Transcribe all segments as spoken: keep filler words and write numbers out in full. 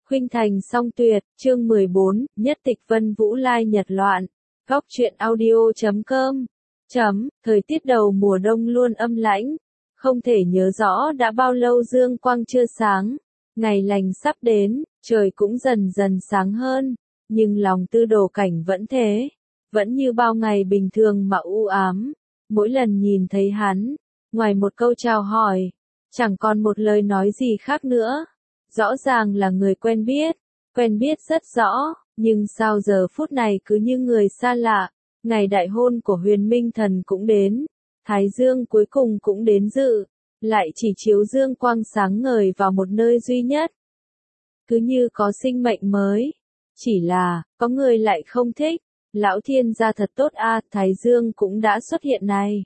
Khuynh thành song tuyệt, chương mười bốn, nhất tịch vân vũ lai nhật loạn. Góc truyện audio chấm com. Chấm, thời tiết đầu mùa đông luôn âm lãnh. Không thể nhớ rõ đã bao lâu dương quang chưa sáng. Ngày lành sắp đến, trời cũng dần dần sáng hơn. Nhưng lòng Tư Đồ Cảnh vẫn thế. Vẫn như bao ngày bình thường mà u ám. Mỗi lần nhìn thấy hắn, ngoài một câu chào hỏi, chẳng còn một lời nói gì khác nữa. Rõ ràng là người quen biết, quen biết rất rõ, nhưng sao giờ phút này cứ như người xa lạ. Ngày đại hôn của Huyền Minh Thần cũng đến, Thái Dương cuối cùng cũng đến dự, lại chỉ chiếu dương quang sáng ngời vào một nơi duy nhất. Cứ như có sinh mệnh mới, chỉ là, có người lại không thích. Lão thiên gia thật tốt a, Thái Dương cũng đã xuất hiện này.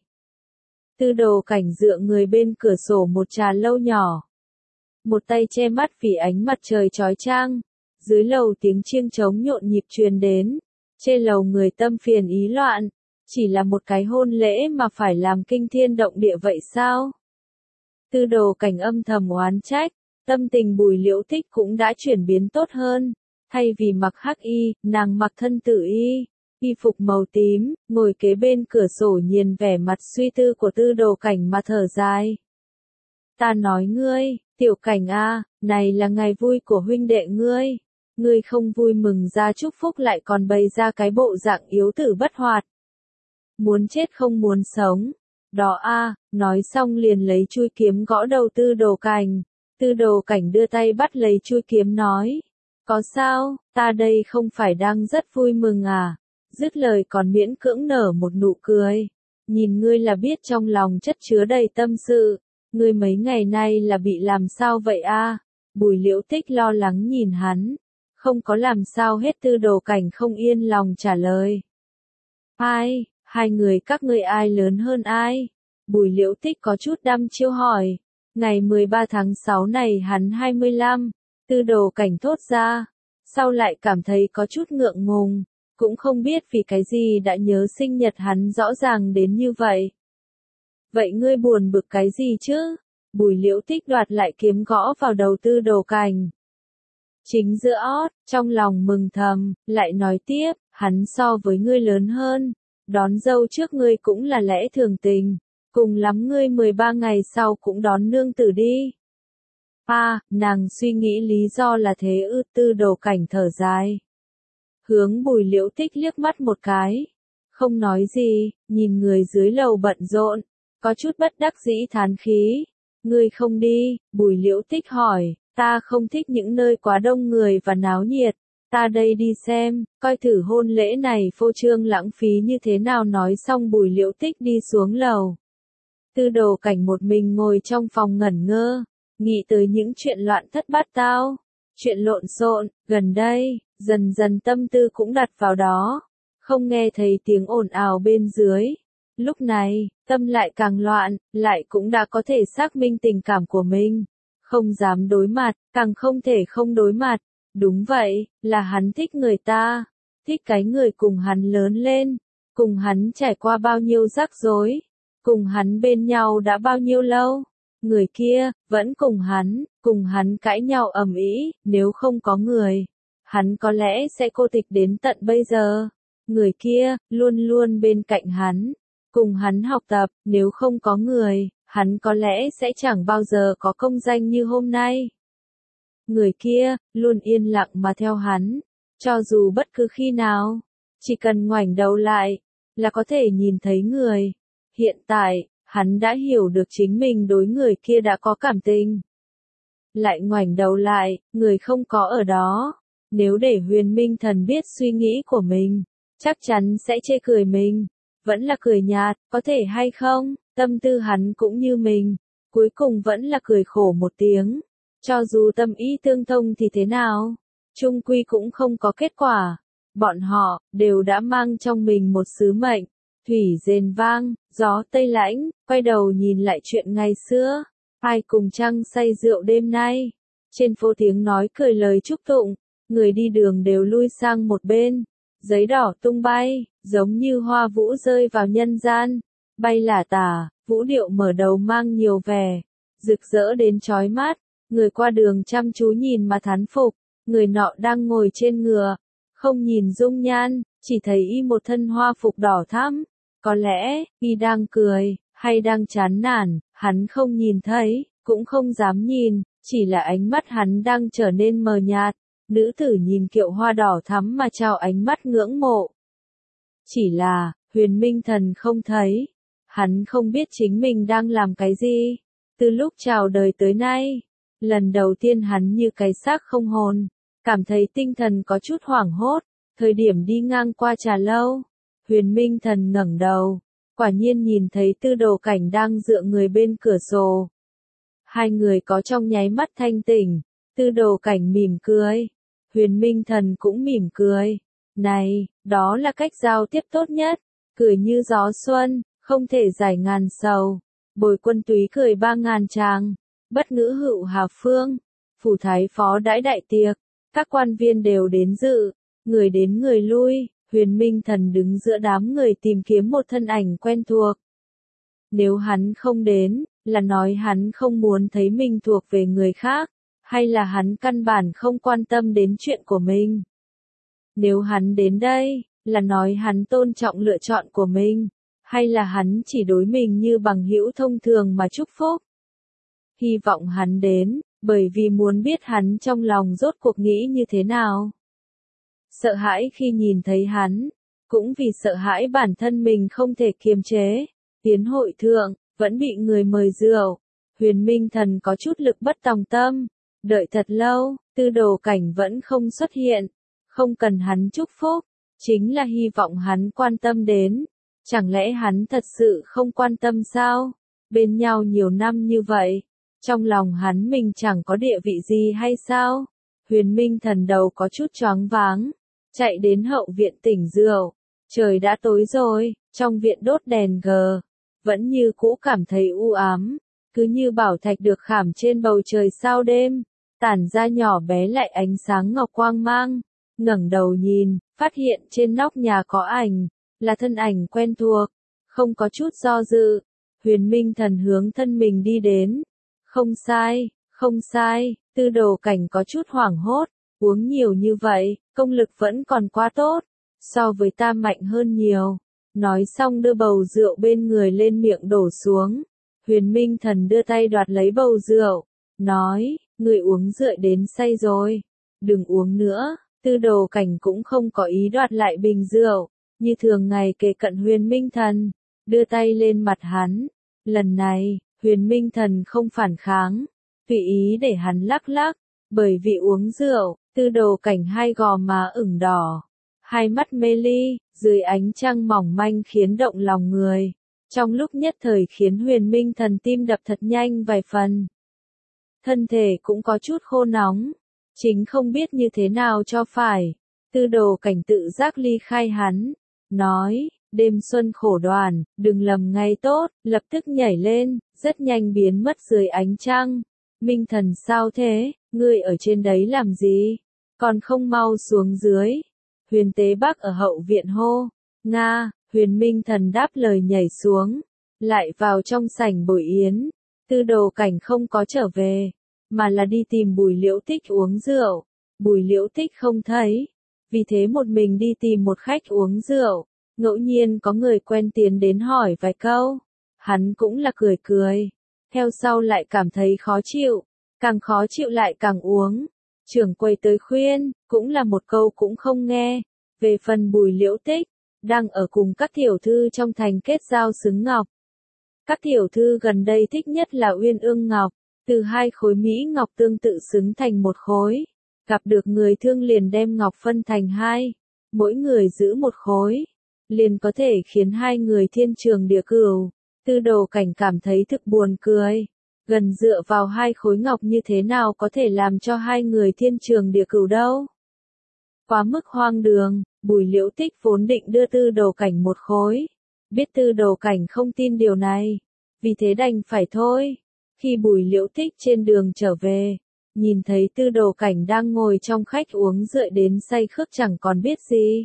Tư Đồ Cảnh dựa người bên cửa sổ một trà lâu nhỏ. Một tay che mắt vì ánh mặt trời chói chang. Dưới lầu tiếng chiêng trống nhộn nhịp truyền đến. Trên lầu người tâm phiền ý loạn. Chỉ là một cái hôn lễ mà phải làm kinh thiên động địa vậy sao? Tư Đồ Cảnh âm thầm oán trách. Tâm tình Bùi Liễu Thích cũng đã chuyển biến tốt hơn. Thay vì mặc hắc y, nàng mặc thân tử y. Y phục màu tím, ngồi kế bên cửa sổ nhìn vẻ mặt suy tư của Tư Đồ Cảnh mà thở dài. Ta nói ngươi, Tiểu Cảnh a, này là ngày vui của huynh đệ ngươi. Ngươi không vui mừng ra chúc phúc lại còn bày ra cái bộ dạng yếu tử bất hoạt. Muốn chết không muốn sống. Đó a, nói xong liền lấy chui kiếm gõ đầu Tư Đồ Cảnh. Tư Đồ Cảnh đưa tay bắt lấy chui kiếm nói. Có sao, ta đây không phải đang rất vui mừng à? Dứt lời còn miễn cưỡng nở một nụ cười. Nhìn ngươi là biết trong lòng chất chứa đầy tâm sự. Ngươi mấy ngày nay là bị làm sao vậy a? Bùi Liễu Thích lo lắng nhìn hắn. Không có làm sao hết. Tư Đồ Cảnh không yên lòng trả lời. Ai, hai người các ngươi ai lớn hơn ai? Bùi Liễu Thích có chút đăm chiêu hỏi. Ngày mười ba tháng sáu này hắn hai mươi lăm. Tư Đồ Cảnh thốt ra. Sau lại cảm thấy có chút ngượng ngùng. Cũng không biết vì cái gì đã nhớ sinh nhật hắn rõ ràng đến như vậy. Vậy ngươi buồn bực cái gì chứ? Bùi Liễu Thích đoạt lại kiếm gõ vào đầu Tư Đồ Cảnh. Chính giữa ót, trong lòng mừng thầm, lại nói tiếp, hắn so với ngươi lớn hơn. Đón dâu trước ngươi cũng là lẽ thường tình. Cùng lắm ngươi mười ba ngày sau cũng đón nương tử đi. À, nàng suy nghĩ lý do là thế ư? Tư Đồ Cảnh thở dài. Hướng Bùi Liễu Thích liếc mắt một cái. Không nói gì, nhìn người dưới lầu bận rộn. Có chút bất đắc dĩ thán khí. Ngươi không đi, Bùi Liễu Thích hỏi. Ta không thích những nơi quá đông người và náo nhiệt. Ta đây đi xem, coi thử hôn lễ này phô trương lãng phí như thế nào. Nói xong Bùi Liễu Thích đi xuống lầu. Tư Đồ Cảnh một mình ngồi trong phòng ngẩn ngơ. Nghĩ tới những chuyện loạn thất bát tao. Chuyện lộn xộn, gần đây, dần dần tâm tư cũng đặt vào đó. Không nghe thấy tiếng ồn ào bên dưới. Lúc này, tâm lại càng loạn, lại cũng đã có thể xác minh tình cảm của mình. Không dám đối mặt, càng không thể không đối mặt. Đúng vậy, là hắn thích người ta. Thích cái người cùng hắn lớn lên. Cùng hắn trải qua bao nhiêu rắc rối. Cùng hắn bên nhau đã bao nhiêu lâu. Người kia, vẫn cùng hắn, cùng hắn cãi nhau ầm ĩ, nếu không có người. Hắn có lẽ sẽ cô tịch đến tận bây giờ. Người kia, luôn luôn bên cạnh hắn. Cùng hắn học tập, nếu không có người, hắn có lẽ sẽ chẳng bao giờ có công danh như hôm nay. Người kia, luôn yên lặng mà theo hắn. Cho dù bất cứ khi nào, chỉ cần ngoảnh đầu lại, là có thể nhìn thấy người. Hiện tại, hắn đã hiểu được chính mình đối người kia đã có cảm tình. Lại ngoảnh đầu lại, người không có ở đó. Nếu để Huyền Minh Thần biết suy nghĩ của mình, chắc chắn sẽ chê cười mình. Vẫn là cười nhạt, có thể hay không, tâm tư hắn cũng như mình. Cuối cùng vẫn là cười khổ một tiếng. Cho dù tâm ý tương thông thì thế nào, chung quy cũng không có kết quả. Bọn họ, đều đã mang trong mình một sứ mệnh. Thủy rền vang, gió tây lãnh, quay đầu nhìn lại chuyện ngày xưa. Ai cùng trăng say rượu đêm nay. Trên phố tiếng nói cười lời chúc tụng. Người đi đường đều lui sang một bên. Giấy đỏ tung bay, giống như hoa vũ rơi vào nhân gian. Bay lả tả, vũ điệu mở đầu mang nhiều vẻ. Rực rỡ đến chói mắt. Người qua đường chăm chú nhìn mà thán phục. Người nọ đang ngồi trên ngựa, không nhìn dung nhan, chỉ thấy y một thân hoa phục đỏ thắm. Có lẽ, y đang cười, hay đang chán nản, hắn không nhìn thấy, cũng không dám nhìn, chỉ là ánh mắt hắn đang trở nên mờ nhạt. Nữ tử nhìn kiệu hoa đỏ thắm mà trao ánh mắt ngưỡng mộ. Chỉ là, Huyền Minh Thần không thấy. Hắn không biết chính mình đang làm cái gì. Từ lúc chào đời tới nay, lần đầu tiên hắn như cái xác không hồn, cảm thấy tinh thần có chút hoảng hốt. Thời điểm đi ngang qua trà lâu, Huyền Minh Thần ngẩng đầu, quả nhiên nhìn thấy Tư Đồ Cảnh đang dựa người bên cửa sổ. Hai người có trong nháy mắt thanh tỉnh, Tư Đồ Cảnh mỉm cười, Huyền Minh Thần cũng mỉm cười. Này, đó là cách giao tiếp tốt nhất, cười như gió xuân, không thể giải ngàn sầu. Bồi Quân Túy cười ba ngàn tràng, bất ngữ hữu hà phương, phủ thái phó đãi đại tiệc, các quan viên đều đến dự, người đến người lui. Huyền Minh Thần đứng giữa đám người tìm kiếm một thân ảnh quen thuộc. Nếu hắn không đến, là nói hắn không muốn thấy mình thuộc về người khác, hay là hắn căn bản không quan tâm đến chuyện của mình. Nếu hắn đến đây, là nói hắn tôn trọng lựa chọn của mình, hay là hắn chỉ đối mình như bằng hữu thông thường mà chúc phúc. Hy vọng hắn đến, bởi vì muốn biết hắn trong lòng rốt cuộc nghĩ như thế nào. Sợ hãi khi nhìn thấy hắn, cũng vì sợ hãi bản thân mình không thể kiềm chế. Tiến hội thượng, vẫn bị người mời rượu. Huyền Minh Thần có chút lực bất tòng tâm. Đợi thật lâu, Tư Đồ Cảnh vẫn không xuất hiện. Không cần hắn chúc phúc, chính là hy vọng hắn quan tâm đến. Chẳng lẽ hắn thật sự không quan tâm sao? Bên nhau nhiều năm như vậy, trong lòng hắn mình chẳng có địa vị gì hay sao? Huyền Minh Thần đầu có chút choáng váng, chạy đến hậu viện tỉnh rượu. Trời đã tối rồi, trong viện đốt đèn gờ, vẫn như cũ cảm thấy u ám, cứ như bảo thạch được khảm trên bầu trời sao đêm, tản ra nhỏ bé lại ánh sáng ngọc quang mang. Ngẩng đầu nhìn, phát hiện trên nóc nhà có ảnh, là thân ảnh quen thuộc, không có chút do dự. Huyền Minh Thần hướng thân mình đi đến. Không sai, không sai, Tư Đồ Cảnh có chút hoảng hốt, uống nhiều như vậy, công lực vẫn còn quá tốt, so với ta mạnh hơn nhiều. Nói xong đưa bầu rượu bên người lên miệng đổ xuống. Huyền Minh Thần đưa tay đoạt lấy bầu rượu, nói, người uống rượu đến say rồi, đừng uống nữa. Tư Đồ Cảnh cũng không có ý đoạt lại bình rượu, như thường ngày kề cận Huyền Minh Thần, đưa tay lên mặt hắn. Lần này, Huyền Minh Thần không phản kháng, tùy ý để hắn lắc lắc, bởi vì uống rượu, Tư Đồ Cảnh hai gò má ửng đỏ, hai mắt mê ly, dưới ánh trăng mỏng manh khiến động lòng người. Trong lúc nhất thời khiến Huyền Minh Thần tim đập thật nhanh vài phần. Thân thể cũng có chút khô nóng, chính không biết như thế nào cho phải. Tư Đồ Cảnh tự giác ly khai hắn, nói, đêm xuân khổ đoàn, đừng lầm ngày tốt, lập tức nhảy lên, rất nhanh biến mất dưới ánh trăng. Minh Thần sao thế, ngươi ở trên đấy làm gì, còn không mau xuống dưới. Huyền Tế Bắc ở hậu viện hô, Nga. Huyền Minh Thần đáp lời nhảy xuống, lại vào trong sảnh bồi yến. Tư Đồ Cảnh không có trở về, mà là đi tìm Bùi Liễu Tích uống rượu. Bùi Liễu Tích không thấy, vì thế một mình đi tìm một khách uống rượu. Ngẫu nhiên có người quen tiến đến hỏi vài câu, hắn cũng là cười cười, theo sau lại cảm thấy khó chịu, càng khó chịu lại càng uống. Trưởng quầy tới khuyên, cũng là một câu cũng không nghe. Về phần Bùi Liễu Tích, đang ở cùng các tiểu thư trong thành kết giao xứng ngọc. Các tiểu thư gần đây thích nhất là Uyên Ương Ngọc, từ hai khối mỹ ngọc tương tự xứng thành một khối. Gặp được người thương liền đem ngọc phân thành hai, mỗi người giữ một khối, liền có thể khiến hai người thiên trường địa cửu. Tư Đồ Cảnh cảm thấy thực buồn cười, gần dựa vào hai khối ngọc như thế nào có thể làm cho hai người thiên trường địa cửu đâu. Quá mức hoang đường. Bùi Liễu Tích vốn định đưa Tư Đồ Cảnh một khối, biết Tư Đồ Cảnh không tin điều này, vì thế đành phải thôi. Khi Bùi Liễu Tích trên đường trở về, nhìn thấy Tư Đồ Cảnh đang ngồi trong khách uống rượu đến say khướt chẳng còn biết gì.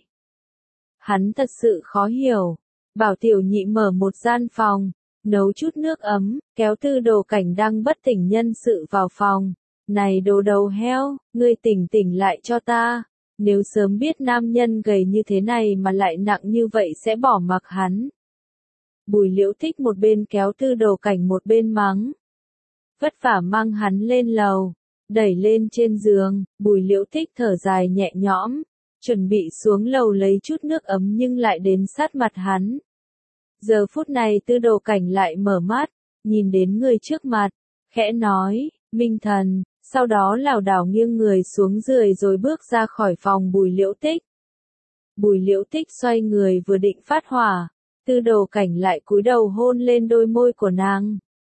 Hắn thật sự khó hiểu, bảo tiểu nhị mở một gian phòng, nấu chút nước ấm, kéo Tư Đồ Cảnh đang bất tỉnh nhân sự vào phòng. Này đồ đầu heo, ngươi tỉnh tỉnh lại cho ta. Nếu sớm biết nam nhân gầy như thế này mà lại nặng như vậy sẽ bỏ mặc hắn. Bùi Liễu Thích một bên kéo Tư Đồ Cảnh một bên mắng. Vất vả mang hắn lên lầu, đẩy lên trên giường, Bùi Liễu Thích thở dài nhẹ nhõm, chuẩn bị xuống lầu lấy chút nước ấm nhưng lại đến sát mặt hắn. Giờ phút này Tư Đồ Cảnh lại mở mắt, nhìn đến người trước mặt, khẽ nói, Minh Thần, sau đó lảo đảo nghiêng người xuống giường rồi bước ra khỏi phòng Bùi Liễu Thích. Bùi Liễu Thích xoay người vừa định phát hỏa, Tư Đồ Cảnh lại cúi đầu hôn lên đôi môi của nàng.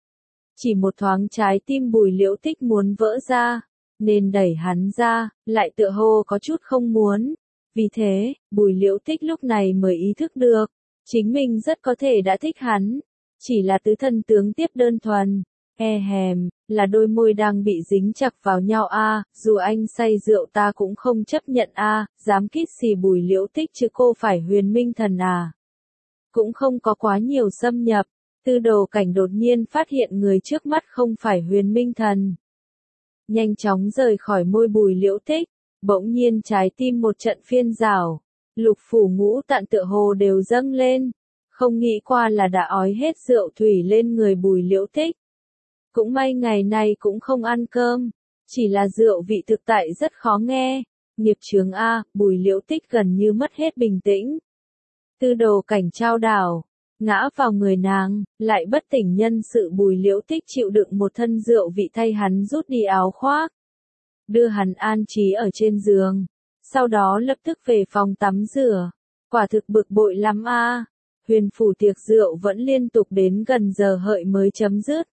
Chỉ một thoáng trái tim Bùi Liễu Thích muốn vỡ ra, nên đẩy hắn ra, lại tựa hồ có chút không muốn. Vì thế, Bùi Liễu Thích lúc này mới ý thức được, chính mình rất có thể đã thích hắn, chỉ là tứ thân tướng tiếp đơn thuần. E hèm, là đôi môi đang bị dính chặt vào nhau a, à, dù anh say rượu ta cũng không chấp nhận a, à, dám kít xì Bùi Liễu Thích chứ cô phải Huyền Minh Thần à. Cũng không có quá nhiều xâm nhập, Tư Đồ Cảnh đột nhiên phát hiện người trước mắt không phải Huyền Minh Thần. Nhanh chóng rời khỏi môi Bùi Liễu Thích, bỗng nhiên trái tim một trận phiên rào, lục phủ ngũ tạng tựa hồ đều dâng lên, không nghĩ qua là đã ói hết rượu thủy lên người Bùi Liễu Thích. Cũng may ngày này cũng không ăn cơm, chỉ là rượu vị thực tại rất khó nghe, nghiệp chướng a, Bùi Liễu Thích gần như mất hết bình tĩnh. Tư Đồ Cảnh trao đảo, ngã vào người nàng, lại bất tỉnh nhân sự Bùi Liễu Thích chịu đựng một thân rượu vị thay hắn rút đi áo khoác, đưa hắn an trí ở trên giường, sau đó lập tức về phòng tắm rửa, quả thực bực bội lắm a. Huyền phủ tiệc rượu vẫn liên tục đến gần giờ hợi mới chấm dứt.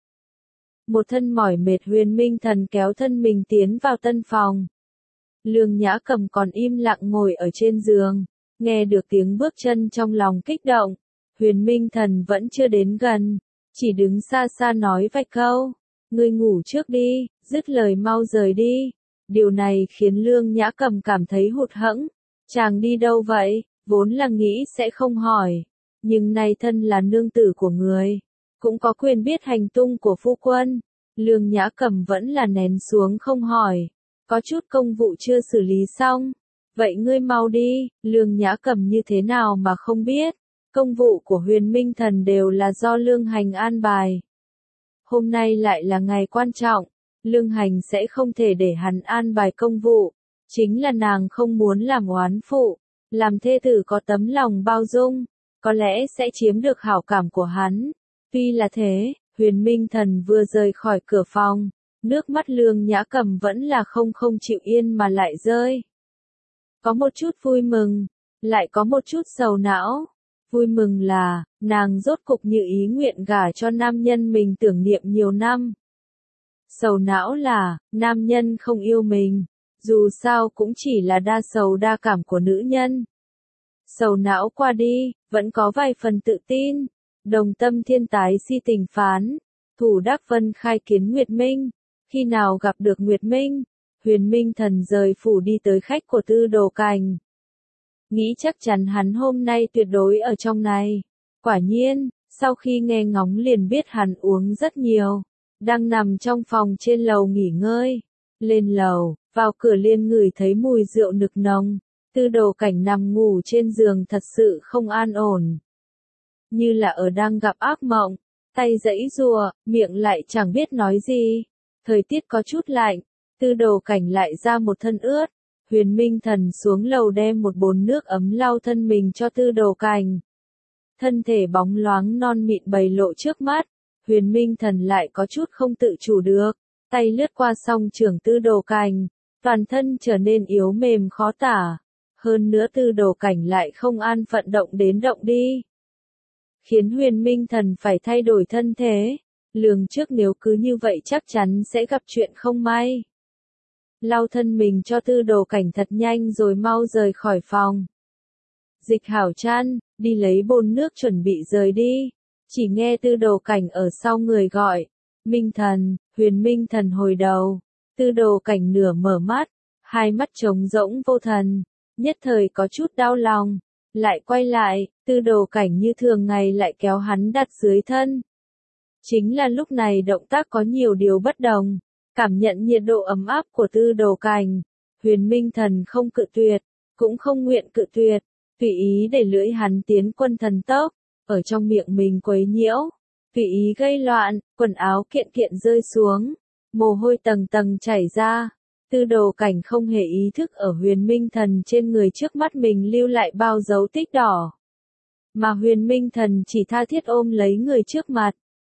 Một thân mỏi mệt Huyền Minh Thần kéo thân mình tiến vào tân phòng. Lương Nhã Cầm còn im lặng ngồi ở trên giường, nghe được tiếng bước chân trong lòng kích động. Huyền Minh Thần vẫn chưa đến gần, chỉ đứng xa xa nói vài câu, ngươi ngủ trước đi, dứt lời mau rời đi. Điều này khiến Lương Nhã Cầm cảm thấy hụt hẫng, chàng đi đâu vậy, vốn là nghĩ sẽ không hỏi, nhưng nay thân là nương tử của người, cũng có quyền biết hành tung của phu quân. Lương Nhã Cầm vẫn là nén xuống không hỏi, có chút công vụ chưa xử lý xong, vậy ngươi mau đi. Lương Nhã Cầm như thế nào mà không biết, công vụ của Huyền Minh Thần đều là do Lương Hành an bài. Hôm nay lại là ngày quan trọng, Lương Hành sẽ không thể để hắn an bài công vụ, chính là nàng không muốn làm oán phụ, làm thê tử có tấm lòng bao dung, có lẽ sẽ chiếm được hảo cảm của hắn. Tuy là thế, Huyền Minh Thần vừa rời khỏi cửa phòng, nước mắt Lương Nhã Cầm vẫn là không không chịu yên mà lại rơi. Có một chút vui mừng, lại có một chút sầu não. Vui mừng là, nàng rốt cục như ý nguyện gả cho nam nhân mình tưởng niệm nhiều năm. Sầu não là, nam nhân không yêu mình, dù sao cũng chỉ là đa sầu đa cảm của nữ nhân. Sầu não qua đi, vẫn có vài phần tự tin. Đồng Tâm Thiên tái si tình phán, Thủ Đắc Vân khai kiến Nguyệt Minh. Khi nào gặp được Nguyệt Minh, Huyền Minh Thần rời phủ đi tới khách của Tư Đồ Cảnh. Nghĩ chắc chắn hắn hôm nay tuyệt đối ở trong này. Quả nhiên, sau khi nghe ngóng liền biết hắn uống rất nhiều, đang nằm trong phòng trên lầu nghỉ ngơi. Lên lầu, vào cửa liền ngửi thấy mùi rượu nực nồng. Tư Đồ Cảnh nằm ngủ trên giường thật sự không an ổn, như là ở đang gặp ác mộng, tay giãy giụa, miệng lại chẳng biết nói gì. Thời tiết có chút lạnh, Tư Đồ Cảnh lại ra một thân ướt. Huyền Minh Thần xuống lầu đem một bồn nước ấm lau thân mình cho Tư Đồ Cảnh. Thân thể bóng loáng non mịn bày lộ trước mắt, Huyền Minh Thần lại có chút không tự chủ được, tay lướt qua song trưởng Tư Đồ Cảnh, toàn thân trở nên yếu mềm khó tả. Hơn nữa Tư Đồ Cảnh lại không an phận động đến động đi, khiến Huyền Minh Thần phải thay đổi thân thế. Lường trước nếu cứ như vậy chắc chắn sẽ gặp chuyện không may. Lau thân mình cho Tư Đồ Cảnh thật nhanh rồi mau rời khỏi phòng. Dịch hảo chăn, đi lấy bồn nước chuẩn bị rời đi. Chỉ nghe Tư Đồ Cảnh ở sau người gọi, Minh Thần. Huyền Minh Thần hồi đầu, Tư Đồ Cảnh nửa mở mắt, hai mắt trống rỗng vô thần, nhất thời có chút đau lòng, lại quay lại, Tư Đồ Cảnh như thường ngày lại kéo hắn đặt dưới thân. Chính là lúc này động tác có nhiều điều bất đồng, Cảm nhận nhiệt độ ấm áp của Tư Đồ Cảnh, Huyền Minh Thần không cự tuyệt, cũng không nguyện cự tuyệt, tùy ý để lưỡi hắn tiến quân thần tốc, ở trong miệng mình quấy nhiễu, tùy ý gây loạn, quần áo kiện kiện rơi xuống, mồ hôi tầng tầng chảy ra. Tư Đồ Cảnh không hề ý thức ở Huyền Minh Thần trên người trước mắt mình lưu lại bao dấu tích đỏ. Mà Huyền Minh Thần chỉ tha thiết ôm lấy người trước mặt.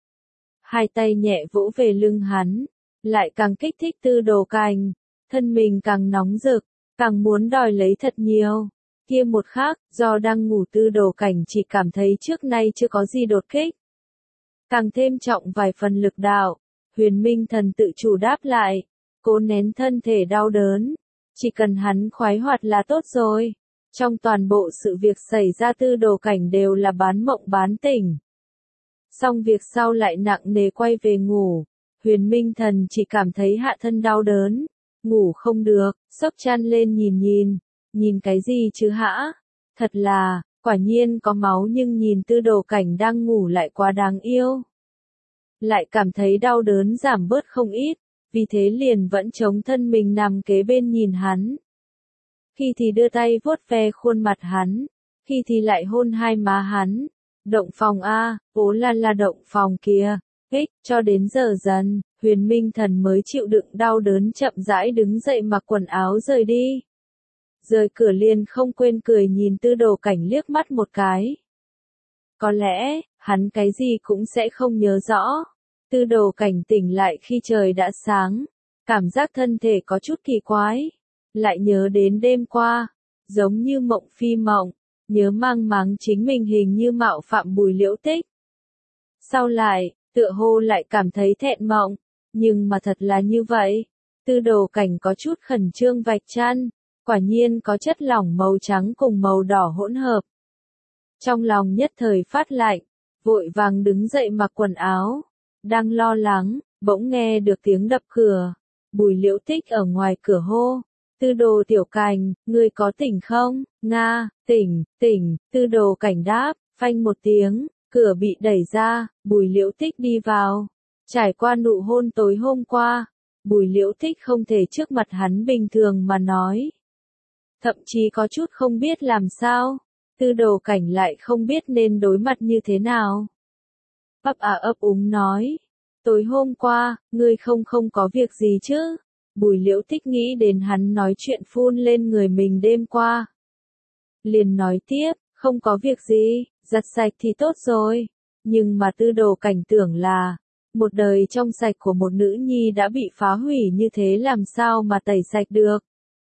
Hai tay nhẹ vỗ về lưng hắn, lại càng kích thích Tư Đồ Cảnh, thân mình càng nóng rực, càng muốn đòi lấy thật nhiều. Kia một khắc, do đang ngủ Tư Đồ Cảnh chỉ cảm thấy trước nay chưa có gì đột kích. Càng thêm trọng vài phần lực đạo, Huyền Minh Thần tự chủ đáp lại, cố nén thân thể đau đớn, chỉ cần hắn khoái hoạt là tốt rồi. Trong toàn bộ sự việc xảy ra Tư Đồ Cảnh đều là bán mộng bán tỉnh. Xong việc sau lại nặng nề quay về ngủ, Huyền Minh Thần chỉ cảm thấy hạ thân đau đớn, ngủ không được, xốc chăn lên nhìn nhìn, nhìn cái gì chứ hã? Thật là, quả nhiên có máu nhưng nhìn Tư Đồ Cảnh đang ngủ lại quá đáng yêu. Lại cảm thấy đau đớn giảm bớt không ít, vì thế liền vẫn chống thân mình nằm kế bên nhìn hắn. Khi thì đưa tay vuốt ve khuôn mặt hắn, khi thì lại hôn hai má hắn. Động phòng a, bố là là động phòng kia. Hích, cho đến giờ dần, Huyền Minh Thần mới chịu đựng đau đớn chậm rãi đứng dậy mặc quần áo rời đi. Rời cửa liền không quên cười nhìn Tư Đồ Cảnh liếc mắt một cái. Có lẽ, hắn cái gì cũng sẽ không nhớ rõ. Tư Đồ Cảnh tỉnh lại khi trời đã sáng, cảm giác thân thể có chút kỳ quái. Lại nhớ đến đêm qua, giống như mộng phi mộng, nhớ mang máng chính mình hình như mạo phạm Bùi Liễu Tích. Sau lại, tựa hồ lại cảm thấy thẹn mộng, nhưng mà thật là như vậy. Tư Đồ Cảnh có chút khẩn trương vạch chăn, quả nhiên có chất lỏng màu trắng cùng màu đỏ hỗn hợp. Trong lòng nhất thời phát lạnh, vội vàng đứng dậy mặc quần áo, đang lo lắng, bỗng nghe được tiếng đập cửa. Bùi Liễu Tích ở ngoài cửa hô, Tư Đồ Tiểu Cảnh, ngươi có tỉnh không? Nga, tỉnh, tỉnh, Tư Đồ Cảnh đáp, phanh một tiếng, cửa bị đẩy ra, Bùi Liễu Tích đi vào. Trải qua nụ hôn tối hôm qua, Bùi Liễu Tích không thể trước mặt hắn bình thường mà nói. Thậm chí có chút không biết làm sao, Tư Đồ Cảnh lại không biết nên đối mặt như thế nào. Ấp à ấp úng nói, tối hôm qua, ngươi không không có việc gì chứ? Bùi Liễu Tích nghĩ đến hắn nói chuyện phun lên người mình đêm qua. Liền nói tiếp, không có việc gì, giặt sạch thì tốt rồi. Nhưng mà Tư Đồ Cảnh tưởng là, một đời trong sạch của một nữ nhi đã bị phá hủy như thế làm sao mà tẩy sạch được.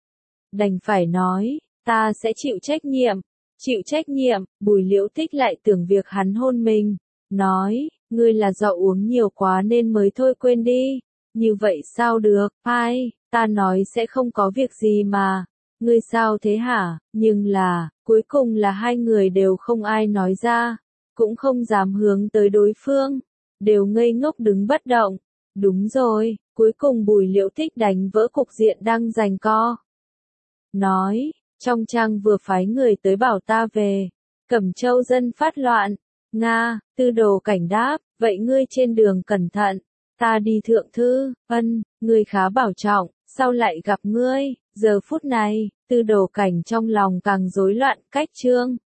Đành phải nói, ta sẽ chịu trách nhiệm, chịu trách nhiệm, Bùi Liễu Tích lại tưởng việc hắn hôn mình, nói, ngươi là do uống nhiều quá nên mới thôi quên đi. Như vậy sao được, ai, ta nói sẽ không có việc gì mà, ngươi sao thế hả, nhưng là, cuối cùng là hai người đều không ai nói ra, cũng không dám hướng tới đối phương, đều ngây ngốc đứng bất động, đúng rồi, cuối cùng Bùi Liễu Tích đánh vỡ cục diện đang giằng co. Nói, trong trang vừa phái người tới bảo ta về, Cẩm Châu dân phát loạn, Nga, Tư Đồ Cảnh đáp, vậy ngươi trên đường cẩn thận. Ta đi thượng thư, ân, ngươi khá bảo trọng, sau lại gặp ngươi, giờ phút này, Tư Đồ Cảnh trong lòng càng rối loạn, cách chương.